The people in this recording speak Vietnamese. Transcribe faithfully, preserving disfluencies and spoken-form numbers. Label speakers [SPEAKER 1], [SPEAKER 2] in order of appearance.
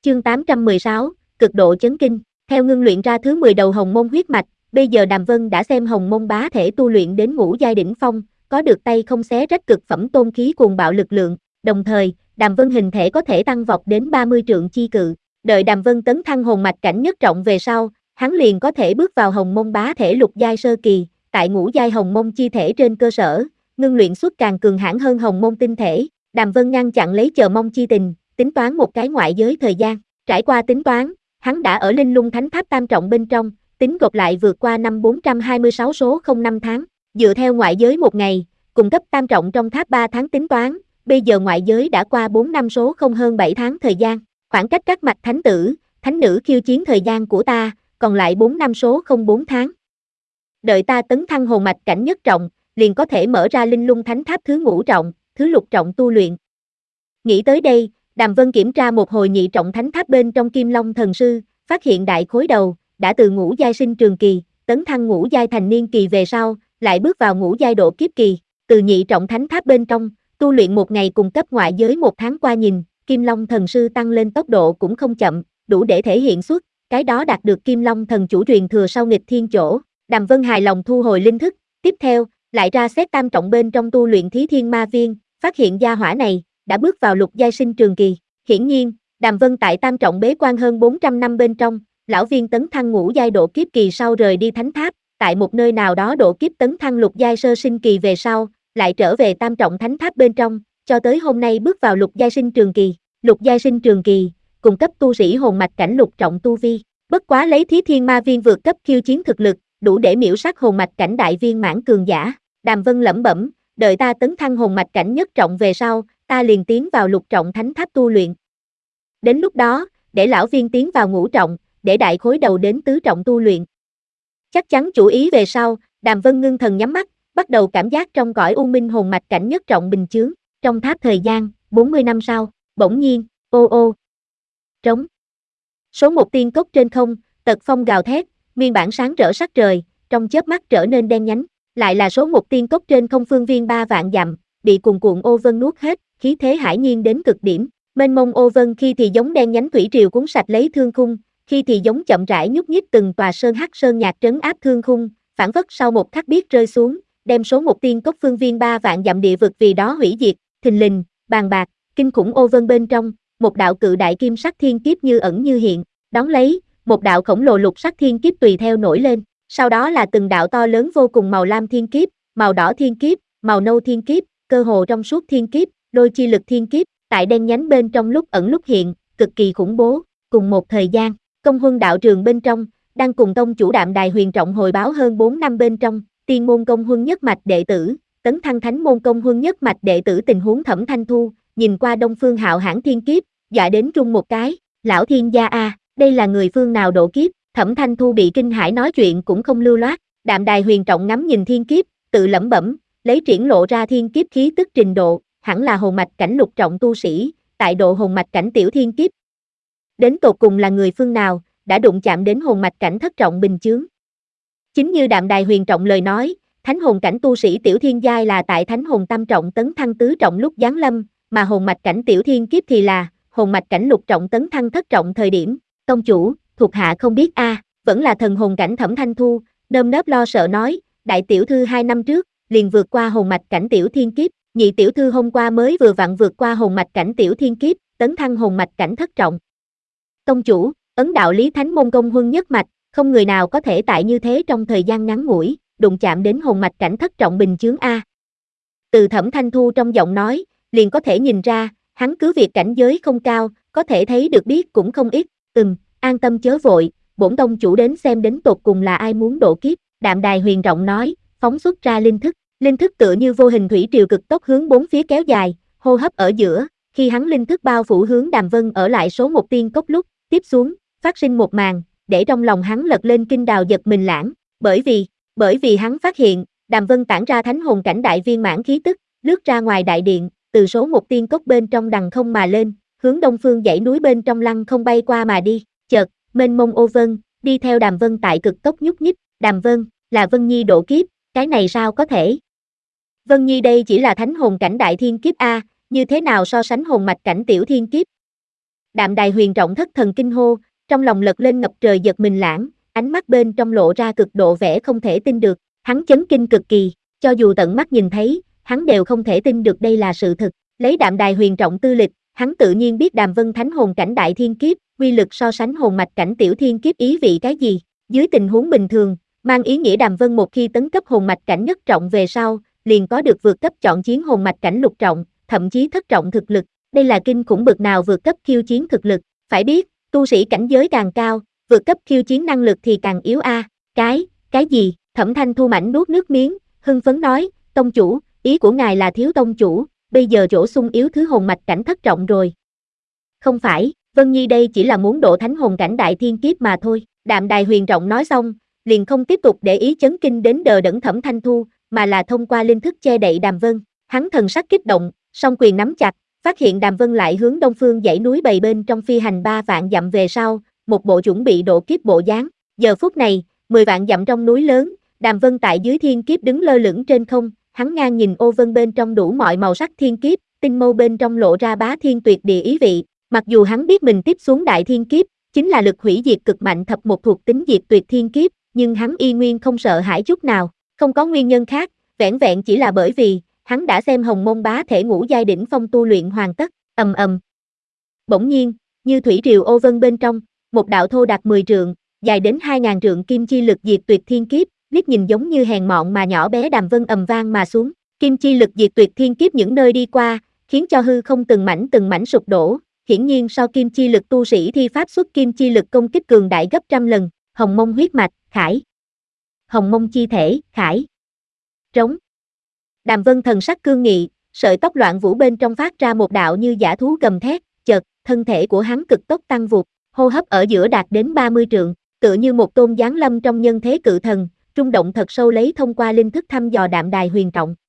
[SPEAKER 1] Chương tám trăm mười sáu, cực độ chấn kinh. Theo ngưng luyện ra thứ mười đầu hồng môn huyết mạch, bây giờ Đàm Vân đã xem hồng môn bá thể tu luyện đến ngũ giai đỉnh phong, có được tay không xé rách cực phẩm tôn khí cuồng bạo lực lượng, đồng thời, Đàm Vân hình thể có thể tăng vọt đến ba mươi trượng chi cự. Đợi Đàm Vân tấn thăng hồn mạch cảnh nhất trọng về sau, hắn liền có thể bước vào hồng môn bá thể lục giai sơ kỳ, tại ngũ giai hồng môn chi thể trên cơ sở, ngưng luyện xuất càng cường hãn hơn hồng môn tinh thể. Đàm Vân ngăn chặn lấy chờ mong chi tình, tính toán một cái ngoại giới thời gian. Trải qua tính toán, hắn đã ở Linh Lung Thánh Tháp tam trọng bên trong, tính gộp lại vượt qua năm bốn trăm hai mươi sáu số không năm tháng. Dựa theo ngoại giới một ngày, cùng cấp tam trọng trong tháp ba tháng tính toán, bây giờ ngoại giới đã qua bốn năm số không hơn bảy tháng thời gian. Khoảng cách các mạch thánh tử, thánh nữ khiêu chiến thời gian của ta, còn lại bốn năm số không bốn tháng. Đợi ta tấn thăng hồn mạch cảnh nhất trọng, liền có thể mở ra Linh Lung Thánh Tháp thứ ngũ trọng, thứ lục trọng tu luyện. Nghĩ tới đây, Đàm Vân kiểm tra một hồi nhị trọng thánh tháp bên trong Kim Long Thần Sư, phát hiện đại khối đầu, đã từ ngũ giai sinh trường kỳ, tấn thăng ngũ giai thành niên kỳ về sau, lại bước vào ngũ giai độ kiếp kỳ, từ nhị trọng thánh tháp bên trong, tu luyện một ngày cùng cấp ngoại giới một tháng qua nhìn, Kim Long Thần Sư tăng lên tốc độ cũng không chậm, đủ để thể hiện xuất, cái đó đạt được Kim Long Thần chủ truyền thừa sau nghịch thiên chỗ. Đàm Vân hài lòng thu hồi linh thức, tiếp theo, lại ra xét tam trọng bên trong tu luyện Thí Thiên Ma Viên, phát hiện gia hỏa này đã bước vào lục giai sinh trường kỳ. Hiển nhiên, Đàm Vân tại tam trọng bế quan hơn bốn trăm năm bên trong, lão viên tấn thăng ngũ giai độ kiếp kỳ sau rời đi thánh tháp, tại một nơi nào đó độ kiếp tấn thăng lục giai sơ sinh kỳ về sau, lại trở về tam trọng thánh tháp bên trong, cho tới hôm nay bước vào lục giai sinh trường kỳ. Lục giai sinh trường kỳ, cùng cấp tu sĩ hồn mạch cảnh lục trọng tu vi, bất quá lấy Thí Thiên Ma Viên vượt cấp khiêu chiến thực lực, đủ để miễu sát hồn mạch cảnh đại viên mãn cường giả. Đàm Vân lẩm bẩm, đợi ta tấn thăng hồn mạch cảnh nhất trọng về sau, ta liền tiến vào lục trọng thánh tháp tu luyện. Đến lúc đó, để lão viên tiến vào ngũ trọng, để đại khối đầu đến tứ trọng tu luyện. Chắc chắn chủ ý về sau, Đàm Vân ngưng thần nhắm mắt, bắt đầu cảm giác trong cõi u minh hồn mạch cảnh nhất trọng bình chướng. Trong tháp thời gian, bốn mươi năm sau, bỗng nhiên, ô ô, trống. Số một tiên cốc trên không, tật phong gào thét, nguyên bản sáng rỡ sắc trời, trong chớp mắt trở nên đen nhánh. Lại là số một tiên cốc trên không phương viên ba vạn dặm, bị cuồn cuộn ô vân nuốt hết, khí thế hải nhiên đến cực điểm. Mênh mông ô vân khi thì giống đen nhánh thủy triều cuốn sạch lấy thương khung, khi thì giống chậm rãi nhúc nhích từng tòa sơn hắc sơn nhạc trấn áp thương khung, phản phất sau một khắc biết rơi xuống, đem số một tiên cốc phương viên ba vạn dặm địa vực vì đó hủy diệt. Thình lình, bàn bạc, kinh khủng ô vân bên trong, một đạo cự đại kim sắc thiên kiếp như ẩn như hiện, đón lấy, một đạo khổng lồ lục sắc thiên kiếp tùy theo nổi lên, sau đó là từng đạo to lớn vô cùng màu lam thiên kiếp, màu đỏ thiên kiếp, màu nâu thiên kiếp, cơ hồ trong suốt thiên kiếp, lôi chi lực thiên kiếp, tại đen nhánh bên trong lúc ẩn lúc hiện, cực kỳ khủng bố. Cùng một thời gian, Công Huân đạo trường bên trong, đang cùng tông chủ Đạm Đài Huyền Trọng hồi báo hơn bốn năm bên trong, tiên môn Công Huân nhất mạch đệ tử, tấn thăng thánh môn Công Huân nhất mạch đệ tử tình huống Thẩm Thanh Thu, nhìn qua Đông Phương Hạo hãn thiên kiếp, dọa đến run một cái, lão thiên gia a, đây là người phương nào độ kiếp? Thẩm Thanh Thu bị kinh hãi nói chuyện cũng không lưu loát, Đạm Đài Huyền Trọng ngắm nhìn thiên kiếp, tự lẩm bẩm, lấy triển lộ ra thiên kiếp khí tức trình độ, hẳn là hồn mạch cảnh lục trọng tu sĩ, tại độ hồn mạch cảnh tiểu thiên kiếp. Đến tột cùng là người phương nào, đã đụng chạm đến hồn mạch cảnh thất trọng bình chướng. Chính như Đạm Đài Huyền Trọng lời nói, thánh hồn cảnh tu sĩ tiểu thiên giai là tại thánh hồn tam trọng tấn thăng tứ trọng lúc giáng lâm, mà hồn mạch cảnh tiểu thiên kiếp thì là hồn mạch cảnh lục trọng tấn thăng thất trọng thời điểm. Tông chủ, thuộc hạ không biết a, à, vẫn là thần hồn cảnh Thẩm Thanh Thu, nơm nớp lo sợ nói, đại tiểu thư hai năm trước, liền vượt qua hồn mạch cảnh tiểu thiên kiếp, nhị tiểu thư hôm qua mới vừa vặn vượt qua hồn mạch cảnh tiểu thiên kiếp, tấn thăng hồn mạch cảnh thất trọng. Tông chủ, ấn đạo lý thánh môn Công Huân nhất mạch, không người nào có thể tại như thế trong thời gian ngắn ngủi, đụng chạm đến hồn mạch cảnh thất trọng bình chướng a. Từ Thẩm Thanh Thu trong giọng nói, liền có thể nhìn ra, hắn cứ việc cảnh giới không cao, có thể thấy được biết cũng không ít. Ừm, an tâm chớ vội, bổn tông chủ đến xem đến tột cùng là ai muốn độ kiếp. Đạm Đài Huyền Trọng nói, phóng xuất ra linh thức, linh thức tựa như vô hình thủy triều cực tốc hướng bốn phía kéo dài, hô hấp ở giữa, khi hắn linh thức bao phủ hướng Đàm Vân ở lại số một tiên cốc lúc, tiếp xuống, phát sinh một màn, để trong lòng hắn lật lên kinh đào giật mình lãng, bởi vì, bởi vì hắn phát hiện, Đàm Vân tản ra thánh hồn cảnh đại viên mãn khí tức, lướt ra ngoài đại điện, từ số một tiên cốc bên trong đằng không mà lên, hướng đông phương dãy núi bên trong lăng không bay qua mà đi, chợt, mênh mông ô vân, đi theo Đàm Vân tại cực tốc nhúc nhích. Đàm Vân, là Vân Nhi độ kiếp, cái này sao có thể? Vân Nhi đây chỉ là thánh hồn cảnh đại thiên kiếp a, như thế nào so sánh hồn mạch cảnh tiểu thiên kiếp? Đạm Đài Huyền Trọng thất thần kinh hô, trong lòng lật lên ngập trời giật mình lãng, ánh mắt bên trong lộ ra cực độ vẻ không thể tin được, hắn chấn kinh cực kỳ, cho dù tận mắt nhìn thấy, hắn đều không thể tin được đây là sự thực. Lấy Đạm Đài Huyền Trọng tư lịch, hắn tự nhiên biết Đàm Vân Thánh hồn cảnh đại thiên kiếp, uy lực so sánh hồn mạch cảnh tiểu thiên kiếp ý vị cái gì. Dưới tình huống bình thường, mang ý nghĩa Đàm Vân một khi tấn cấp hồn mạch cảnh nhất trọng về sau, liền có được vượt cấp chọn chiến hồn mạch cảnh lục trọng, thậm chí thất trọng thực lực. Đây là kinh khủng bực nào vượt cấp khiêu chiến thực lực. Phải biết, tu sĩ cảnh giới càng cao, vượt cấp khiêu chiến năng lực thì càng yếu a. À. Cái, cái gì? Thẩm Thanh Thu mảnh nuốt nước miếng, hưng phấn nói, tông chủ, ý của ngài là thiếu tông chủ, bây giờ chỗ sung yếu thứ hồn mạch cảnh thất trọng rồi. Không phải, Vân Nhi đây chỉ là muốn độ thánh hồn cảnh đại thiên kiếp mà thôi. Đạm Đài Huyền Trọng nói xong, liền không tiếp tục để ý chấn kinh đến đờ đẫn Thẩm Thanh Thu, mà là thông qua linh thức che đậy Đàm Vân. Hắn thần sắc kích động, song quyền nắm chặt, phát hiện Đàm Vân lại hướng đông phương dãy núi bầy bên trong phi hành ba vạn dặm về sau, một bộ chuẩn bị độ kiếp bộ dáng. Giờ phút này, mười vạn dặm trong núi lớn, Đàm Vân tại dưới thiên kiếp đứng lơ lửng trên không, hắn ngang nhìn ô vân bên trong đủ mọi màu sắc thiên kiếp, tinh mâu bên trong lộ ra bá thiên tuyệt địa ý vị. Mặc dù hắn biết mình tiếp xuống đại thiên kiếp, chính là lực hủy diệt cực mạnh thập một thuộc tính diệt tuyệt thiên kiếp, nhưng hắn y nguyên không sợ hãi chút nào, không có nguyên nhân khác, vẻn vẹn chỉ là bởi vì hắn đã xem Hồng Môn bá thể ngũ giai đỉnh phong tu luyện hoàn tất. Ầm ầm. Bỗng nhiên, như thủy triều ô vân bên trong, một đạo thô đạt mười trượng, dài đến hai ngàn trượng kim chi lực diệt tuyệt thiên kiếp, liếc nhìn giống như hèn mọn mà nhỏ bé Đàm Vân ầm vang mà xuống. Kim chi lực diệt tuyệt thiên kiếp những nơi đi qua, khiến cho hư không từng mảnh từng mảnh sụp đổ. Hiển nhiên sau kim chi lực tu sĩ thi pháp xuất kim chi lực công kích cường đại gấp trăm lần. Hồng Mông huyết mạch, khải. Hồng Mông chi thể, khải. Trống. Đàm Vân thần sắc cương nghị, sợi tóc loạn vũ bên trong phát ra một đạo như dã thú gầm thét, chợt, thân thể của hắn cực tốc tăng vụt, hô hấp ở giữa đạt đến ba mươi trượng, tựa như một tôn giáng lâm trong nhân thế cự thần, rung động thật sâu lấy thông qua linh thức thăm dò Đạm Đài Huyền Trọng.